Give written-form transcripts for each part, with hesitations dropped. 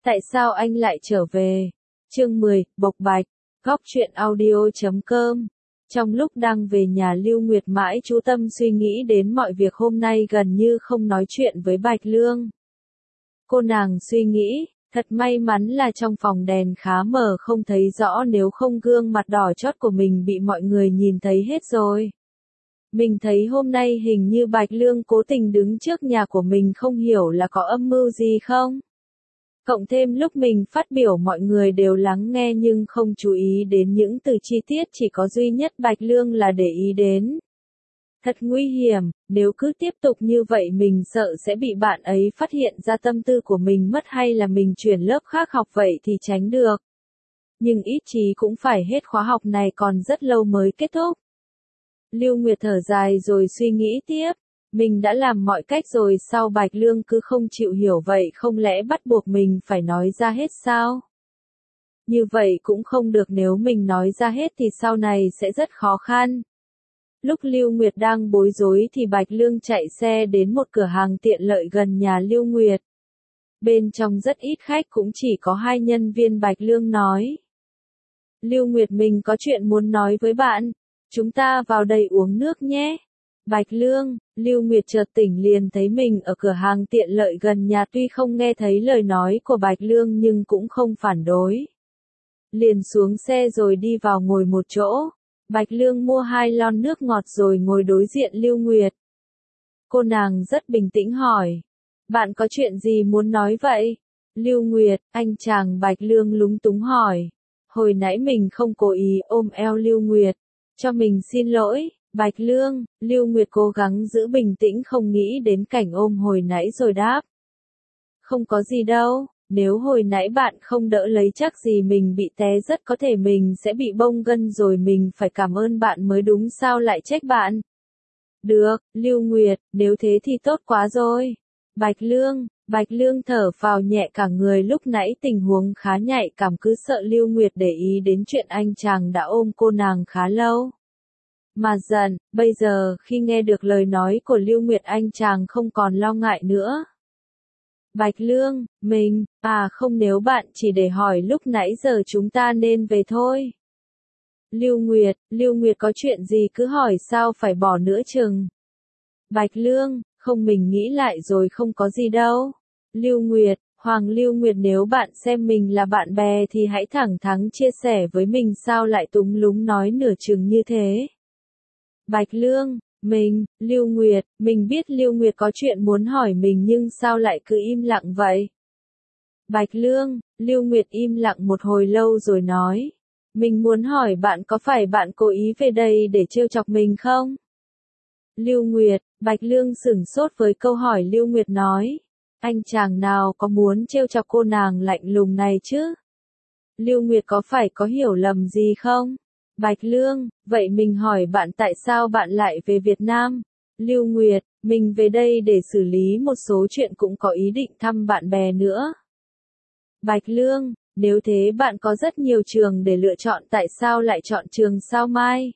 Tại sao anh lại trở về? Chương 10, Bộc Bạch, Góc truyện audio.com. Trong lúc đang về nhà Lưu Nguyệt mãi chú tâm suy nghĩ đến mọi việc hôm nay gần như không nói chuyện với Bạch Lương. Cô nàng suy nghĩ, thật may mắn là trong phòng đèn khá mờ không thấy rõ, nếu không gương mặt đỏ chót của mình bị mọi người nhìn thấy hết rồi. Mình thấy hôm nay hình như Bạch Lương cố tình đứng trước nhà của mình, không hiểu là có âm mưu gì không? Cộng thêm lúc mình phát biểu mọi người đều lắng nghe nhưng không chú ý đến những từ chi tiết, chỉ có duy nhất Bạch Lương là để ý đến. Thật nguy hiểm, nếu cứ tiếp tục như vậy mình sợ sẽ bị bạn ấy phát hiện ra tâm tư của mình mất, hay là mình chuyển lớp khác học vậy thì tránh được. Nhưng ít chí cũng phải hết khóa học này, còn rất lâu mới kết thúc. Lưu Nguyệt thở dài rồi suy nghĩ tiếp. Mình đã làm mọi cách rồi, sao Bạch Lương cứ không chịu hiểu vậy, không lẽ bắt buộc mình phải nói ra hết sao? Như vậy cũng không được, nếu mình nói ra hết thì sau này sẽ rất khó khăn. Lúc Lưu Nguyệt đang bối rối thì Bạch Lương chạy xe đến một cửa hàng tiện lợi gần nhà Lưu Nguyệt. Bên trong rất ít khách, cũng chỉ có 2 nhân viên. Bạch Lương nói: Lưu Nguyệt, mình có chuyện muốn nói với bạn. Chúng ta vào đây uống nước nhé. Bạch Lương, Lưu Nguyệt chợt tỉnh liền thấy mình ở cửa hàng tiện lợi gần nhà, tuy không nghe thấy lời nói của Bạch Lương nhưng cũng không phản đối. Liền xuống xe rồi đi vào ngồi một chỗ. Bạch Lương mua 2 lon nước ngọt rồi ngồi đối diện Lưu Nguyệt. Cô nàng rất bình tĩnh hỏi: Bạn có chuyện gì muốn nói vậy? Lưu Nguyệt, anh chàng. Bạch Lương lúng túng hỏi. Hồi nãy mình không cố ý ôm eo Lưu Nguyệt. Cho mình xin lỗi. Bạch Lương, Lưu Nguyệt cố gắng giữ bình tĩnh, không nghĩ đến cảnh ôm hồi nãy rồi đáp: Không có gì đâu, nếu hồi nãy bạn không đỡ lấy chắc gì mình bị té, rất có thể mình sẽ bị bong gân rồi, mình phải cảm ơn bạn mới đúng, sao lại trách bạn? Được, Lưu Nguyệt, nếu thế thì tốt quá rồi. Bạch Lương thở phào nhẹ cả người, lúc nãy tình huống khá nhạy cảm, cứ sợ Lưu Nguyệt để ý đến chuyện anh chàng đã ôm cô nàng khá lâu mà giận. Bây giờ khi nghe được lời nói của Lưu Nguyệt, anh chàng không còn lo ngại nữa. Bạch Lương, không, nếu bạn chỉ để hỏi lúc nãy giờ chúng ta nên về thôi. Lưu Nguyệt có chuyện gì cứ hỏi, sao phải bỏ nữa chừng. Bạch Lương, không, mình nghĩ lại rồi, không có gì đâu. Lưu Nguyệt, Lưu Nguyệt, nếu bạn xem mình là bạn bè thì hãy thẳng thắn chia sẻ với mình, sao lại túng lúng nói nửa chừng như thế. Bạch Lương, Lưu Nguyệt, mình biết Lưu Nguyệt có chuyện muốn hỏi mình, nhưng sao lại cứ im lặng vậy? Bạch Lương, Lưu Nguyệt im lặng một hồi lâu rồi nói: Mình muốn hỏi bạn, có phải bạn cố ý về đây để trêu chọc mình không? Lưu Nguyệt, Bạch Lương sửng sốt với câu hỏi Lưu Nguyệt nói: Anh chàng nào có muốn trêu chọc cô nàng lạnh lùng này chứ? Lưu Nguyệt, có phải có hiểu lầm gì không? Bạch Lương, vậy mình hỏi bạn, tại sao bạn lại về Việt Nam? Lưu Nguyệt, mình về đây để xử lý một số chuyện, cũng có ý định thăm bạn bè nữa. Bạch Lương, nếu thế bạn có rất nhiều trường để lựa chọn, tại sao lại chọn trường Sao Mai?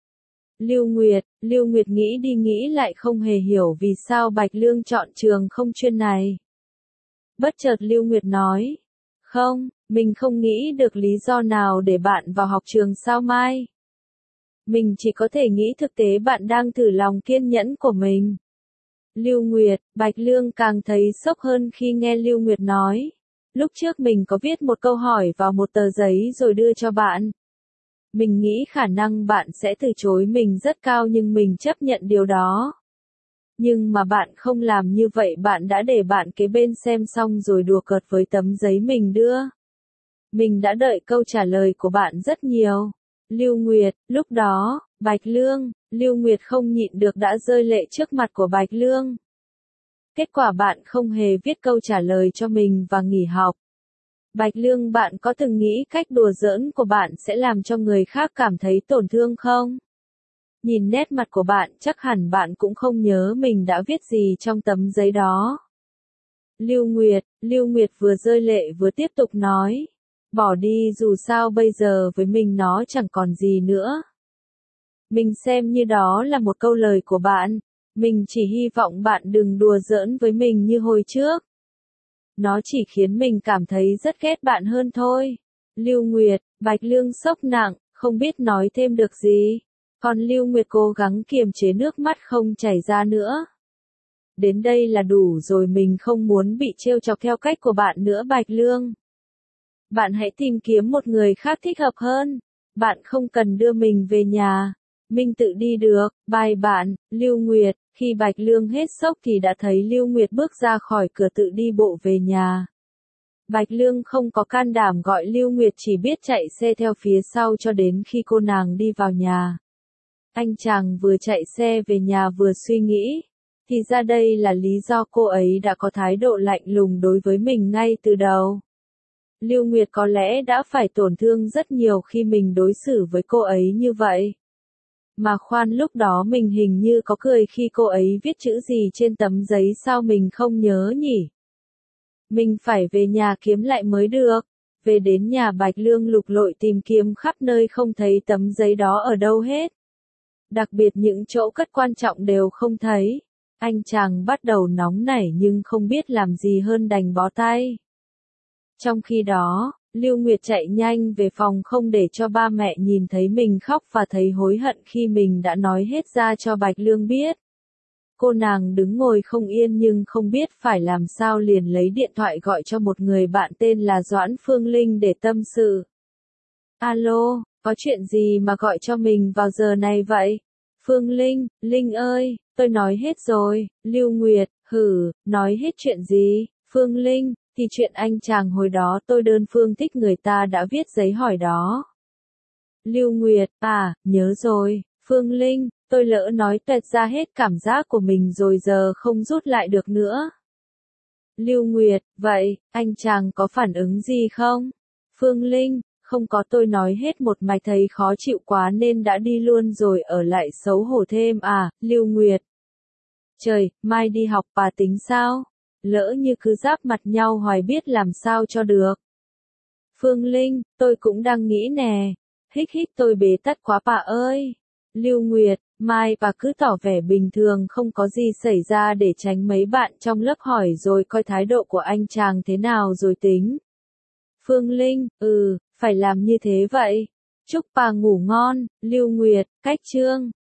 Lưu Nguyệt nghĩ đi nghĩ lại không hề hiểu vì sao Bạch Lương chọn trường không chuyên này. Bất chợt Lưu Nguyệt nói: Không, mình không nghĩ được lý do nào để bạn vào học trường Sao Mai. Mình chỉ có thể nghĩ thực tế bạn đang thử lòng kiên nhẫn của mình. Lưu Nguyệt, Bạch Lương càng thấy sốc hơn khi nghe Lưu Nguyệt nói: Lúc trước mình có viết một câu hỏi vào một tờ giấy rồi đưa cho bạn. Mình nghĩ khả năng bạn sẽ từ chối mình rất cao, nhưng mình chấp nhận điều đó. Nhưng mà bạn không làm như vậy, bạn đã để bạn kế bên xem xong rồi đùa cợt với tấm giấy mình đưa. Mình đã đợi câu trả lời của bạn rất nhiều. Lưu Nguyệt, lúc đó, Bạch Lương, Lưu Nguyệt không nhịn được đã rơi lệ trước mặt của Bạch Lương. Kết quả bạn không hề viết câu trả lời cho mình và nghỉ học. Bạch Lương, bạn có từng nghĩ cách đùa giỡn của bạn sẽ làm cho người khác cảm thấy tổn thương không? Nhìn nét mặt của bạn, chắc hẳn bạn cũng không nhớ mình đã viết gì trong tấm giấy đó. Lưu Nguyệt vừa rơi lệ vừa tiếp tục nói: Bỏ đi, dù sao bây giờ với mình nó chẳng còn gì nữa. Mình xem như đó là một câu lời của bạn. Mình chỉ hy vọng bạn đừng đùa giỡn với mình như hồi trước. Nó chỉ khiến mình cảm thấy rất ghét bạn hơn thôi. Lưu Nguyệt, Bạch Lương sốc nặng, không biết nói thêm được gì. Còn Lưu Nguyệt cố gắng kiềm chế nước mắt không chảy ra nữa. Đến đây là đủ rồi, mình không muốn bị trêu chọc theo cách của bạn nữa Bạch Lương. Bạn hãy tìm kiếm một người khác thích hợp hơn. Bạn không cần đưa mình về nhà. Mình tự đi được, bye bạn, Lưu Nguyệt. Khi Bạch Lương hết sốc thì đã thấy Lưu Nguyệt bước ra khỏi cửa tự đi bộ về nhà. Bạch Lương không có can đảm gọi Lưu Nguyệt, chỉ biết chạy xe theo phía sau cho đến khi cô nàng đi vào nhà. Anh chàng vừa chạy xe về nhà vừa suy nghĩ. Thì ra đây là lý do cô ấy đã có thái độ lạnh lùng đối với mình ngay từ đầu. Lưu Nguyệt có lẽ đã phải tổn thương rất nhiều khi mình đối xử với cô ấy như vậy. Mà khoan, lúc đó mình hình như có cười khi cô ấy viết chữ gì trên tấm giấy, sao mình không nhớ nhỉ? Mình phải về nhà kiếm lại mới được. Về đến nhà, Bạch Lương lục lội tìm kiếm khắp nơi không thấy tấm giấy đó ở đâu hết. Đặc biệt những chỗ cất quan trọng đều không thấy. Anh chàng bắt đầu nóng nảy nhưng không biết làm gì hơn đành bó tay. Trong khi đó, Lưu Nguyệt chạy nhanh về phòng không để cho ba mẹ nhìn thấy mình khóc và thấy hối hận khi mình đã nói hết ra cho Bạch Lương biết. Cô nàng đứng ngồi không yên nhưng không biết phải làm sao, liền lấy điện thoại gọi cho một người bạn tên là Doãn Phương Linh để tâm sự. Alo, có chuyện gì mà gọi cho mình vào giờ này vậy? Phương Linh, Linh ơi, tôi nói hết rồi. Lưu Nguyệt, nói hết chuyện gì? Phương Linh, thì chuyện anh chàng hồi đó tôi đơn phương thích người ta đã viết giấy hỏi đó. Lưu Nguyệt, nhớ rồi. Phương Linh, tôi lỡ nói toẹt ra hết cảm giác của mình rồi, giờ không rút lại được nữa. Lưu Nguyệt, vậy, anh chàng có phản ứng gì không? Phương Linh, không có, tôi nói hết một mạch thấy khó chịu quá nên đã đi luôn rồi, ở lại xấu hổ thêm à? Lưu Nguyệt. Trời, mai đi học bà tính sao? Lỡ như cứ giáp mặt nhau hoài biết làm sao cho được. Phương Linh, tôi cũng đang nghĩ nè. Hích, tôi bế tắc quá bà ơi. Lưu Nguyệt, mai bà cứ tỏ vẻ bình thường không có gì xảy ra để tránh mấy bạn trong lớp hỏi rồi coi thái độ của anh chàng thế nào rồi tính. Phương Linh, phải làm như thế vậy. Chúc bà ngủ ngon. Lưu Nguyệt, cách chương.